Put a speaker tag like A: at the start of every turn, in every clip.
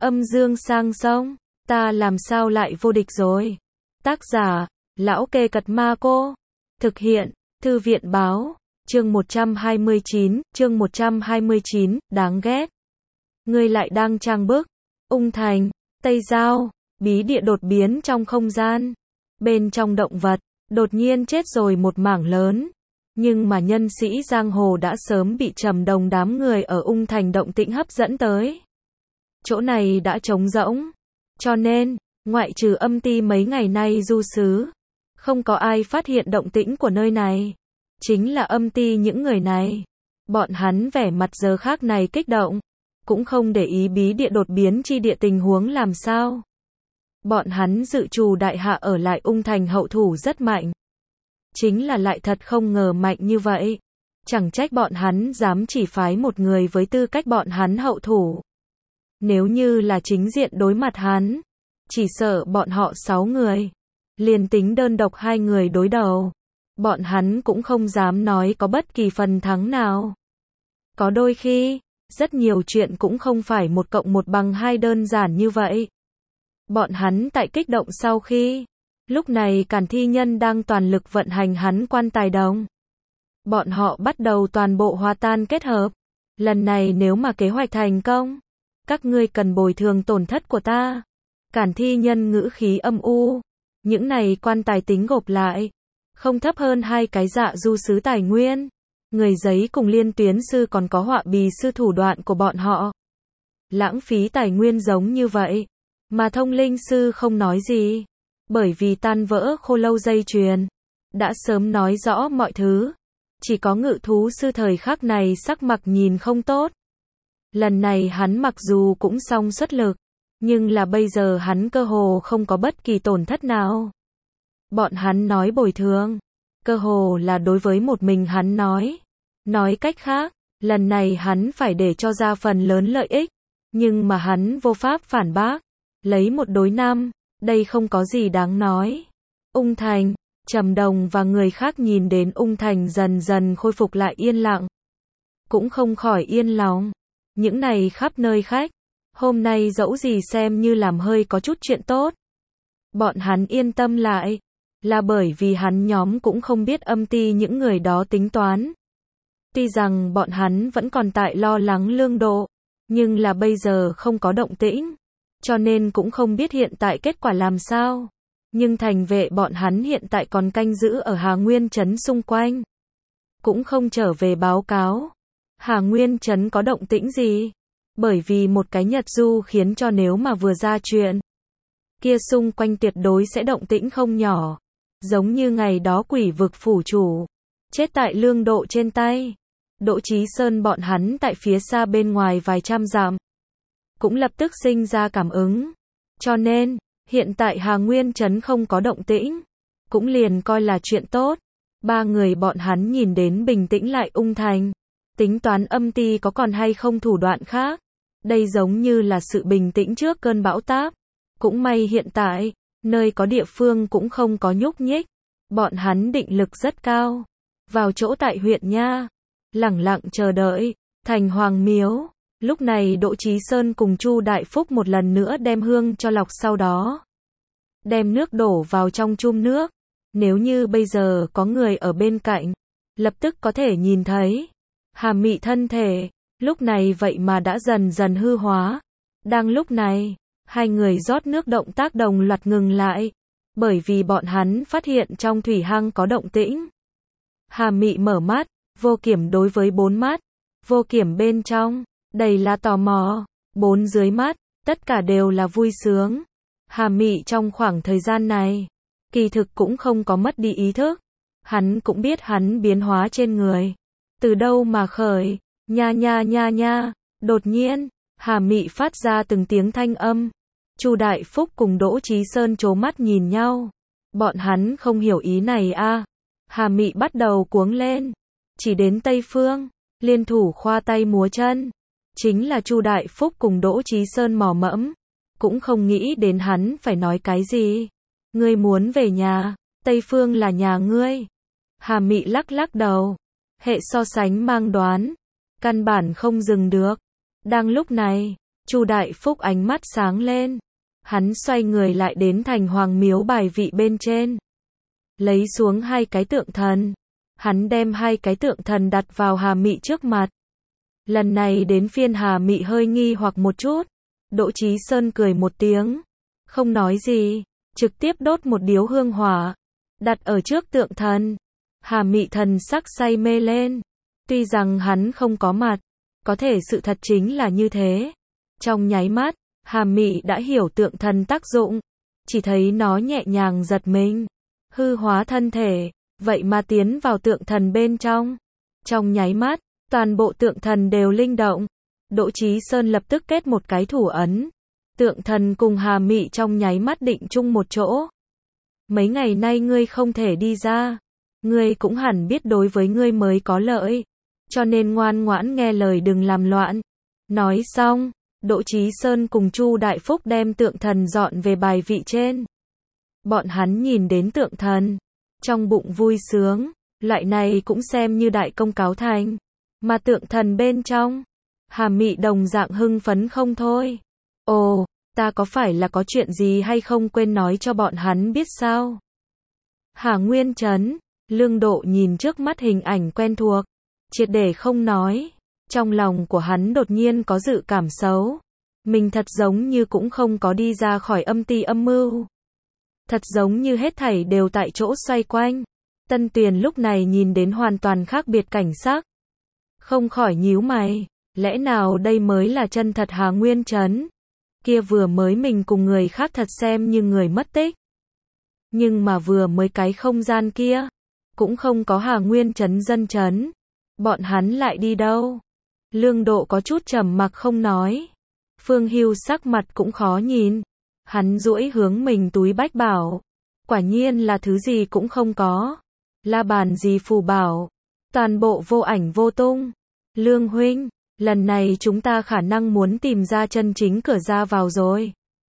A: Âm dương sang sông, ta làm sao lại vô địch rồi. Tác giả, Lão Kê Cật Ma Cô. Thực hiện, Thư viện Báo. Chương 129, đáng ghét. Ngươi lại đang trang bức. Ung Thành, Tây Giao, bí địa đột biến trong không gian. Bên trong động vật, đột nhiên chết rồi một mảng lớn. Nhưng mà nhân sĩ giang hồ đã sớm bị Trầm Đồng đám người ở Ung Thành động tĩnh hấp dẫn tới. Chỗ này đã trống rỗng. Cho nên, ngoại trừ Âm Ti mấy ngày nay du xứ, không có ai phát hiện động tĩnh của nơi này. Chính là Âm Ti những người này. Bọn hắn vẻ mặt giờ khác này kích động, cũng không để ý bí địa đột biến chi địa tình huống làm sao. Bọn hắn dự trù đại hạ ở lại Ung Thành hậu thủ rất mạnh. Chính là lại thật không ngờ mạnh như vậy. Chẳng trách bọn hắn dám chỉ phái một người với tư cách bọn hắn hậu thủ. Nếu như là chính diện đối mặt hắn, chỉ sợ bọn họ 6 người. Liền tính đơn độc 2 người đối đầu, bọn hắn cũng không dám nói có bất kỳ phần thắng nào. Có đôi khi, rất nhiều chuyện cũng không phải 1 + 1 = 2 đơn giản như vậy. Bọn hắn tại kích động sau khi, lúc này Càn Thi Nhân đang toàn lực vận hành hắn quan tài đồng. Bọn họ bắt đầu toàn bộ hòa tan kết hợp. Lần này nếu mà kế hoạch thành công, các ngươi cần bồi thường tổn thất của ta. Càn Thi Nhân ngữ khí âm u. Những này quan tài tính gộp lại, không thấp hơn 2 cái dạ du sứ tài nguyên. Người giấy cùng liên tuyến sư còn có họa bì sư thủ đoạn của bọn họ. Lãng phí tài nguyên giống như vậy. Mà thông linh sư không nói gì. Bởi vì tan vỡ khô lâu dây chuyền. Đã sớm nói rõ mọi thứ. Chỉ có ngự thú sư thời khắc này sắc mặt nhìn không tốt. Lần này hắn mặc dù cũng xong xuất lực. Nhưng là bây giờ hắn cơ hồ không có bất kỳ tổn thất nào. Bọn hắn nói bồi thường. Cơ hồ là đối với một mình hắn nói. Nói cách khác, lần này hắn phải để cho ra phần lớn lợi ích. Nhưng mà hắn vô pháp phản bác. Lấy 1 đối 5, đây không có gì đáng nói. Ung Thành, Trầm Đồng và người khác nhìn đến Ung Thành dần dần khôi phục lại yên lặng. Cũng không khỏi yên lòng. Những này khắp nơi khách. Hôm nay dẫu gì xem như làm hơi có chút chuyện tốt. Bọn hắn yên tâm lại. Là bởi vì hắn nhóm cũng không biết Âm Ti những người đó tính toán. Tuy rằng bọn hắn vẫn còn tại lo lắng lương độ. Nhưng là bây giờ không có động tĩnh. Cho nên cũng không biết hiện tại kết quả làm sao. Nhưng thành vệ bọn hắn hiện tại còn canh giữ ở Hà Nguyên Trấn xung quanh. Cũng không trở về báo cáo. Hà Nguyên Trấn có động tĩnh gì? Bởi vì một cái nhật du khiến cho nếu mà vừa ra chuyện, kia xung quanh tuyệt đối sẽ động tĩnh không nhỏ. Giống như ngày đó Quỷ Vực phủ chủ chết tại lương độ trên tay. Đỗ Chí Sơn bọn hắn tại phía xa bên ngoài vài trăm dặm cũng lập tức sinh ra cảm ứng. Cho nên, hiện tại Hà Nguyên Trấn không có động tĩnh, cũng liền coi là chuyện tốt. 3 người bọn hắn nhìn đến bình tĩnh lại Ung Thành, tính toán Âm Ti có còn hay không thủ đoạn khác. Đây giống như là sự bình tĩnh trước cơn bão táp. Cũng may hiện tại, nơi có địa phương cũng không có nhúc nhích. Bọn hắn định lực rất cao. Vào chỗ tại huyện Nha, lẳng lặng chờ đợi, thành Hoàng Miếu. Lúc này Đỗ Chí Sơn cùng Chu Đại Phúc một lần nữa đem hương cho lọc, sau đó đem nước đổ vào trong chum nước. Nếu như bây giờ có người ở bên cạnh, lập tức có thể nhìn thấy Hà Mị thân thể, lúc này vậy mà đã dần dần hư hóa. Đang lúc này, 2 người rót nước động tác đồng loạt ngừng lại, bởi vì bọn hắn phát hiện trong thủy hang có động tĩnh. Hà Mị mở mắt, Vô Kiểm đối với 4 mắt, Vô Kiểm bên trong đầy là tò mò, 4 dưới mắt, tất cả đều là vui sướng. Hà Mị trong khoảng thời gian này, kỳ thực cũng không có mất đi ý thức. Hắn cũng biết hắn biến hóa trên người. Từ đâu mà khởi, nha nha nha nha, đột nhiên, Hà Mị phát ra từng tiếng thanh âm. Chu Đại Phúc cùng Đỗ Chí Sơn trố mắt nhìn nhau. Bọn hắn không hiểu ý này a. Hà Mị bắt đầu cuống lên. Chỉ đến Tây Phương, liên thủ khoa tay múa chân. Chính là Chu Đại Phúc cùng Đỗ Chí Sơn mò mẫm, cũng không nghĩ đến hắn phải nói cái gì. Ngươi muốn về nhà, Tây Phương là nhà ngươi. Hà Mị lắc lắc đầu. Hệ so sánh mang đoán, căn bản không dừng được. Đang lúc này, Chu Đại Phúc ánh mắt sáng lên. Hắn xoay người lại đến thành hoàng miếu bài vị bên trên. Lấy xuống 2 cái tượng thần. Hắn đem 2 cái tượng thần đặt vào Hà Mị trước mặt. Lần này đến phiên Hà Mị hơi nghi hoặc một chút. Đỗ Chí Sơn cười một tiếng. Không nói gì. Trực tiếp đốt một điếu hương hỏa. Đặt ở trước tượng thần. Hà Mị thần sắc say mê lên. Tuy rằng hắn không có mặt. Có thể sự thật chính là như thế. Trong nháy mắt, Hà Mị đã hiểu tượng thần tác dụng. Chỉ thấy nó nhẹ nhàng giật mình. Hư hóa thân thể. Vậy mà tiến vào tượng thần bên trong. Trong nháy mắt, toàn bộ tượng thần đều linh động. Đỗ Chí Sơn lập tức kết một cái thủ ấn. Tượng thần cùng Hà Mị trong nháy mắt định chung một chỗ. Mấy ngày nay ngươi không thể đi ra. Ngươi cũng hẳn biết đối với ngươi mới có lợi. Cho nên ngoan ngoãn nghe lời đừng làm loạn. Nói xong, Đỗ Chí Sơn cùng Chu Đại Phúc đem tượng thần dọn về bài vị trên. Bọn hắn nhìn đến tượng thần. Trong bụng vui sướng. Loại này cũng xem như đại công cáo thành. Mà tượng thần bên trong. Hà Mị đồng dạng hưng phấn không thôi. Ồ, ta có phải là có chuyện gì hay không quên nói cho bọn hắn biết sao? Hà Nguyên Trấn, Lương Độ nhìn trước mắt hình ảnh quen thuộc. Triệt để không nói. Trong lòng của hắn đột nhiên có dự cảm xấu. Mình thật giống như cũng không có đi ra khỏi âm ty âm mưu. Thật giống như hết thảy đều tại chỗ xoay quanh. Tân Tuyền lúc này nhìn đến hoàn toàn khác biệt cảnh sắc. Không khỏi nhíu mày. Lẽ nào đây mới là chân thật Hà Nguyên Trấn? Kia vừa mới mình cùng người khác thật xem như người mất tích. Nhưng mà vừa mới cái không gian kia. Cũng không có Hà Nguyên Trấn dân trấn. Bọn hắn lại đi đâu? Lương Độ có chút trầm mặc không nói. Phương Hưu sắc mặt cũng khó nhìn. Hắn duỗi hướng mình túi bách bảo. Quả nhiên là thứ gì cũng không có. La bàn gì phù bảo. Toàn bộ vô ảnh vô tung. Lương huynh, lần này chúng ta khả năng muốn tìm ra chân chính cửa ra vào rồi.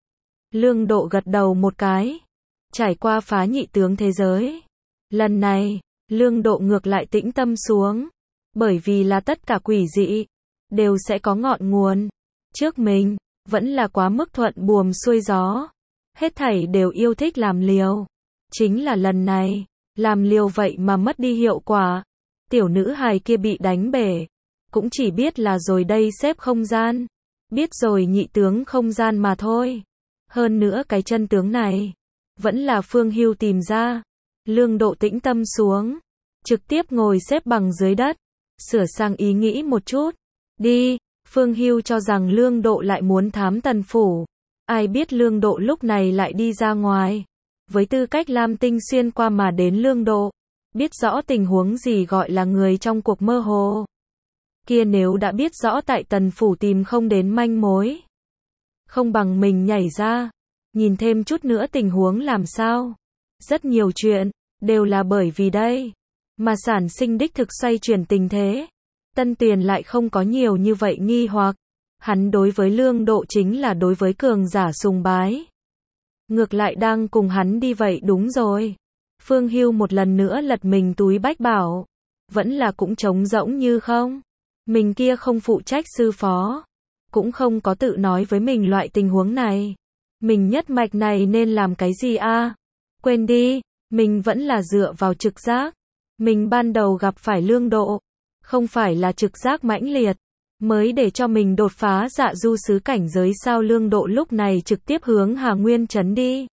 A: Lương Độ gật đầu một cái. Trải qua phá nhị tướng thế giới. Lần này, Lương Độ ngược lại tĩnh tâm xuống. Bởi vì là tất cả quỷ dị. Đều sẽ có ngọn nguồn. Trước mình, vẫn là quá mức thuận buồm xuôi gió. Hết thảy đều yêu thích làm liều. Chính là lần này, làm liều vậy mà mất đi hiệu quả. Tiểu nữ hài kia bị đánh bể. Cũng chỉ biết là rồi đây xếp không gian. Biết rồi nhị tướng không gian mà thôi. Hơn nữa cái chân tướng này. Vẫn là Phương Hưu tìm ra. Lương Độ tĩnh tâm xuống. Trực tiếp ngồi xếp bằng dưới đất. Sửa sang ý nghĩ một chút. Đi. Phương Hưu cho rằng Lương Độ lại muốn thám Tần phủ. Ai biết Lương Độ lúc này lại đi ra ngoài. Với tư cách Lam Tinh xuyên qua mà đến Lương Độ. Biết rõ tình huống gì gọi là người trong cuộc mơ hồ. Kia nếu đã biết rõ tại Tần phủ tìm không đến manh mối. Không bằng mình nhảy ra. Nhìn thêm chút nữa tình huống làm sao. Rất nhiều chuyện, đều là bởi vì đây. Mà sản sinh đích thực xoay chuyển tình thế. Tân Tuyền lại không có nhiều như vậy nghi hoặc. Hắn đối với Lương Độ chính là đối với cường giả sùng bái. Ngược lại đang cùng hắn đi vậy đúng rồi. Phương Hưu một lần nữa lật mình túi bách bảo. Vẫn là cũng trống rỗng như không. Mình kia không phụ trách sư phó. Cũng không có tự nói với mình loại tình huống này. Mình nhất mạch này nên làm cái gì a? Quên đi, mình vẫn là dựa vào trực giác. Mình ban đầu gặp phải Lương Độ. Không phải là trực giác mãnh liệt. Mới để cho mình đột phá dạ du sứ cảnh giới sao. Lương Độ lúc này trực tiếp hướng Hà Nguyên Trấn đi.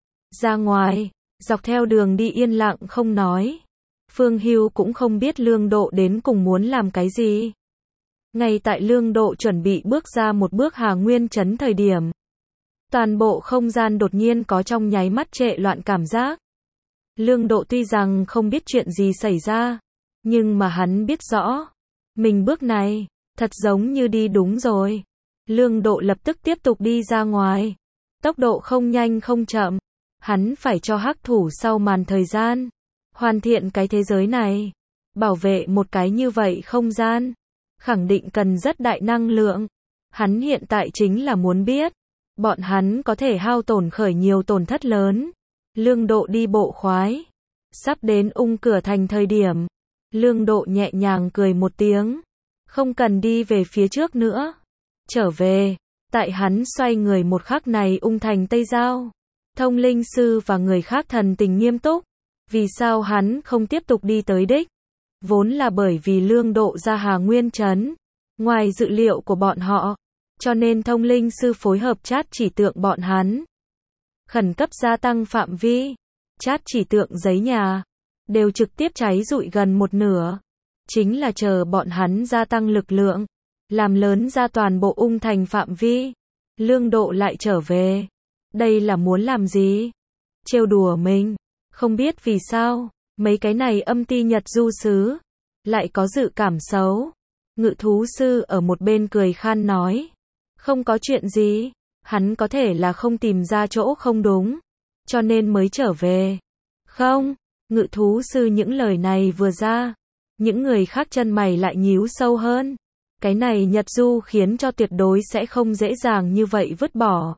A: Ra ngoài, dọc theo đường đi yên lặng không nói. Phương Hưu cũng không biết Lương Độ đến cùng muốn làm cái gì. Ngay tại Lương Độ chuẩn bị bước ra một bước Hà Nguyên Trấn thời điểm. Toàn bộ không gian đột nhiên có trong nháy mắt trệ loạn cảm giác. Lương Độ tuy rằng không biết chuyện gì xảy ra. Nhưng mà hắn biết rõ. Mình bước này, thật giống như đi đúng rồi. Lương Độ lập tức tiếp tục đi ra ngoài. Tốc độ không nhanh không chậm. Hắn phải cho hắc thủ sau màn thời gian. Hoàn thiện cái thế giới này. Bảo vệ một cái như vậy không gian. Khẳng định cần rất đại năng lượng. Hắn hiện tại chính là muốn biết. Bọn hắn có thể hao tổn khởi nhiều tổn thất lớn. Lương Độ đi bộ khoái. Sắp đến Ung Cửa Thành thời điểm. Lương Độ nhẹ nhàng cười một tiếng. Không cần đi về phía trước nữa. Trở về. Tại hắn xoay người một khắc này ung thành Tây Giao. Thông linh sư và người khác thần tình nghiêm túc. Vì sao hắn không tiếp tục đi tới đích? Vốn là bởi vì Lương Độ ra Hà Nguyên Trấn. Ngoài dự liệu của bọn họ. Cho nên thông linh sư phối hợp chát chỉ tượng bọn hắn. Khẩn cấp gia tăng phạm vi. Chát chỉ tượng giấy nhà. Đều trực tiếp cháy rụi gần một nửa. Chính là chờ bọn hắn gia tăng lực lượng. Làm lớn ra toàn bộ ung thành phạm vi. Lương Độ lại trở về. Đây là muốn làm gì? Trêu đùa mình. Không biết vì sao. Mấy cái này âm ti Nhật du sứ. Lại có dự cảm xấu. Ngự thú sư ở một bên cười khan nói. Không có chuyện gì. Hắn có thể là không tìm ra chỗ không đúng. Cho nên mới trở về. Không. Ngự thú sư những lời này vừa ra. Những người khác chân mày lại nhíu sâu hơn. Cái này Nhật du khiến cho tuyệt đối sẽ không dễ dàng như vậy vứt bỏ.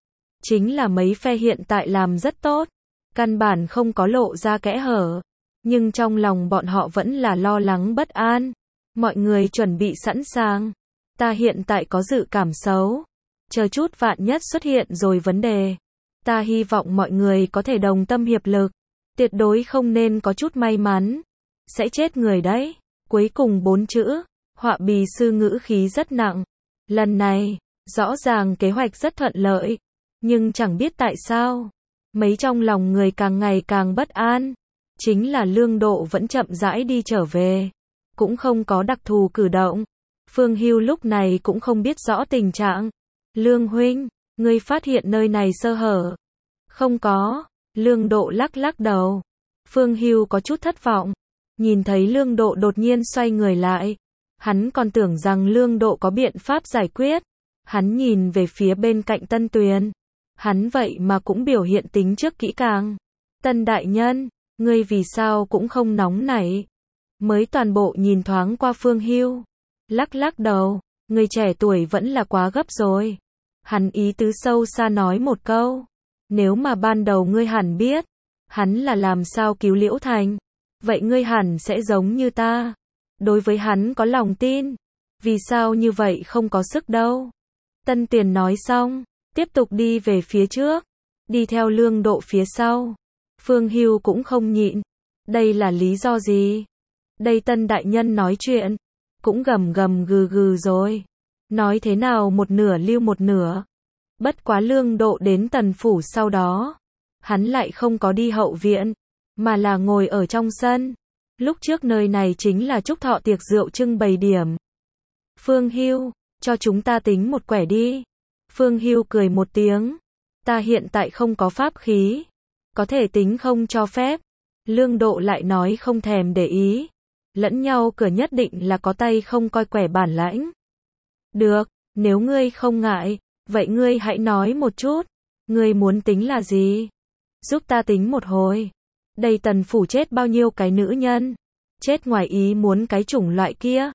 A: Chính là mấy phe hiện tại làm rất tốt. Căn bản không có lộ ra kẽ hở. Nhưng trong lòng bọn họ vẫn là lo lắng bất an. Mọi người chuẩn bị sẵn sàng. Ta hiện tại có dự cảm xấu. Chờ chút vạn nhất xuất hiện rồi vấn đề. Ta hy vọng mọi người có thể đồng tâm hiệp lực. Tuyệt đối không nên có chút may mắn. Sẽ chết người đấy. Cuối cùng 4 chữ. Họa bì sư ngữ khí rất nặng. Lần này, rõ ràng kế hoạch rất thuận lợi. Nhưng chẳng biết tại sao. Mấy trong lòng người càng ngày càng bất an. Chính là Lương Độ vẫn chậm rãi đi trở về. Cũng không có đặc thù cử động. Phương Hưu lúc này cũng không biết rõ tình trạng. Lương huynh, ngươi phát hiện nơi này sơ hở. Không có. Lương Độ lắc lắc đầu. Phương Hưu có chút thất vọng. Nhìn thấy Lương Độ đột nhiên xoay người lại. Hắn còn tưởng rằng Lương Độ có biện pháp giải quyết. Hắn nhìn về phía bên cạnh Tân Tuyền. Hắn vậy mà cũng biểu hiện tính trước kỹ càng. Tân đại nhân, ngươi vì sao cũng không nóng nảy. Mới toàn bộ nhìn thoáng qua Phương Hưu. Lắc lắc đầu, người trẻ tuổi vẫn là quá gấp rồi. Hắn ý tứ sâu xa nói một câu. Nếu mà ban đầu ngươi hẳn biết. Hắn là làm sao cứu Liễu Thành. Vậy ngươi hẳn sẽ giống như ta. Đối với hắn có lòng tin. Vì sao như vậy không có sức đâu. Tân Tiền nói xong. Tiếp tục đi về phía trước. Đi theo Lương Độ phía sau. Phương Hưu cũng không nhịn. Đây là lý do gì? Đây Tân đại nhân nói chuyện. Cũng gầm gầm gừ gừ rồi. Nói thế nào một nửa lưu một nửa. Bất quá Lương Độ đến Tần phủ sau đó. Hắn lại không có đi hậu viện. Mà là ngồi ở trong sân. Lúc trước nơi này chính là chúc thọ tiệc rượu trưng bày điểm. Phương Hưu, cho chúng ta tính một quẻ đi. Phương Hưu cười một tiếng. Ta hiện tại không có pháp khí. Có thể tính không cho phép. Lương Độ lại nói không thèm để ý. Lẫn nhau cửa nhất định là có tay không coi quẻ bản lãnh. Được, nếu ngươi không ngại, vậy ngươi hãy nói một chút. Ngươi muốn tính là gì? Giúp ta tính một hồi. Đây Tần phủ chết bao nhiêu cái nữ nhân? Chết ngoài ý muốn cái chủng loại kia.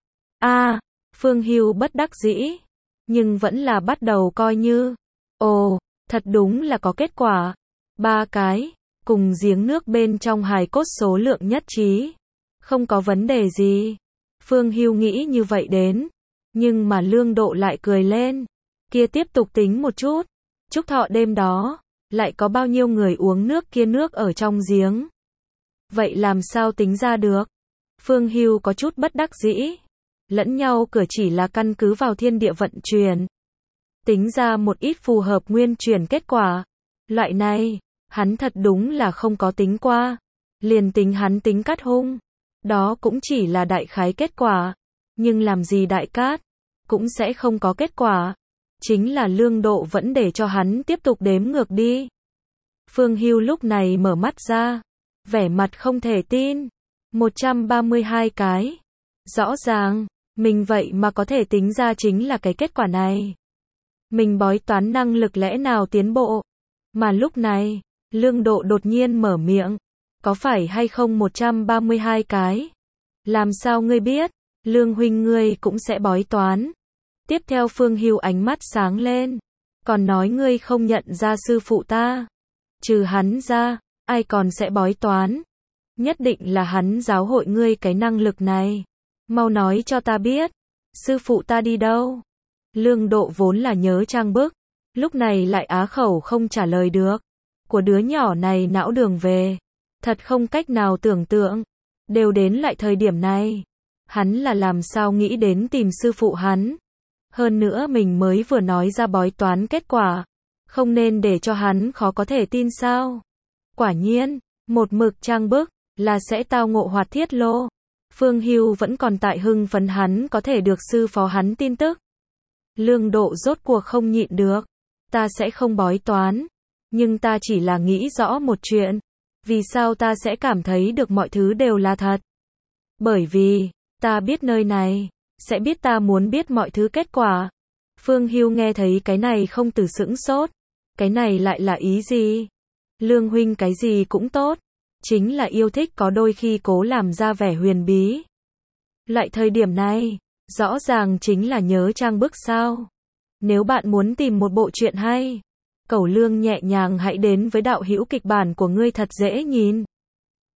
A: Phương Hưu bất đắc dĩ. Nhưng vẫn là bắt đầu coi như. Ồ, thật đúng là có kết quả. 3 cái. Cùng giếng nước bên trong hài cốt số lượng nhất trí. Không có vấn đề gì. Phương Hưu nghĩ như vậy đến. Nhưng mà Lương Độ lại cười lên. Kia tiếp tục tính một chút. Chúc thọ đêm đó. Lại có bao nhiêu người uống nước kia nước ở trong giếng. Vậy làm sao tính ra được? Phương Hưu có chút bất đắc dĩ. Lẫn nhau cửa chỉ là căn cứ vào thiên địa vận chuyển. Tính ra một ít phù hợp nguyên chuyển kết quả. Loại này, hắn thật đúng là không có tính qua. Liền tính hắn tính cắt hung. Đó cũng chỉ là đại khái kết quả. Nhưng làm gì đại cát, cũng sẽ không có kết quả. Chính là Lương Độ vẫn để cho hắn tiếp tục đếm ngược đi. Phương Hưu lúc này mở mắt ra. Vẻ mặt không thể tin. 132 cái. Rõ ràng, mình vậy mà có thể tính ra chính là cái kết quả này. Mình bói toán năng lực lẽ nào tiến bộ. Mà lúc này, Lương Độ đột nhiên mở miệng. Có phải hay không 132 cái? Làm sao ngươi biết? Lương huynh ngươi cũng sẽ bói toán. Tiếp theo Phương Hưu ánh mắt sáng lên. Còn nói ngươi không nhận ra sư phụ ta. Trừ hắn ra, ai còn sẽ bói toán? Nhất định là hắn giáo hội ngươi cái năng lực này. Mau nói cho ta biết. Sư phụ ta đi đâu? Lương Độ vốn là nhớ trang bức, lúc này lại á khẩu không trả lời được. Của đứa nhỏ này não đường về, thật không cách nào tưởng tượng. Đều đến lại thời điểm này, hắn là làm sao nghĩ đến tìm sư phụ hắn. Hơn nữa mình mới vừa nói ra bói toán kết quả, không nên để cho hắn khó có thể tin sao. Quả nhiên, một mực trang bức, là sẽ tao ngộ hoạt thiết lô. Phương Hưu vẫn còn tại hưng phấn hắn có thể được sư phó hắn tin tức. Lương Độ rốt cuộc không nhịn được. Ta sẽ không bói toán, nhưng ta chỉ là nghĩ rõ một chuyện. Vì sao ta sẽ cảm thấy được mọi thứ đều là thật? Bởi vì, ta biết nơi này, sẽ biết ta muốn biết mọi thứ kết quả. Phương Hưu nghe thấy cái này không từ sững sốt. Cái này lại là ý gì? Lương huynh cái gì cũng tốt. Chính là yêu thích có đôi khi cố làm ra vẻ huyền bí. Loại thời điểm này, rõ ràng chính là nhớ trang bức sao. Nếu bạn muốn tìm một bộ truyện hay, Cẩu Lương nhẹ nhàng hãy đến với đạo hữu kịch bản của ngươi thật dễ nhìn.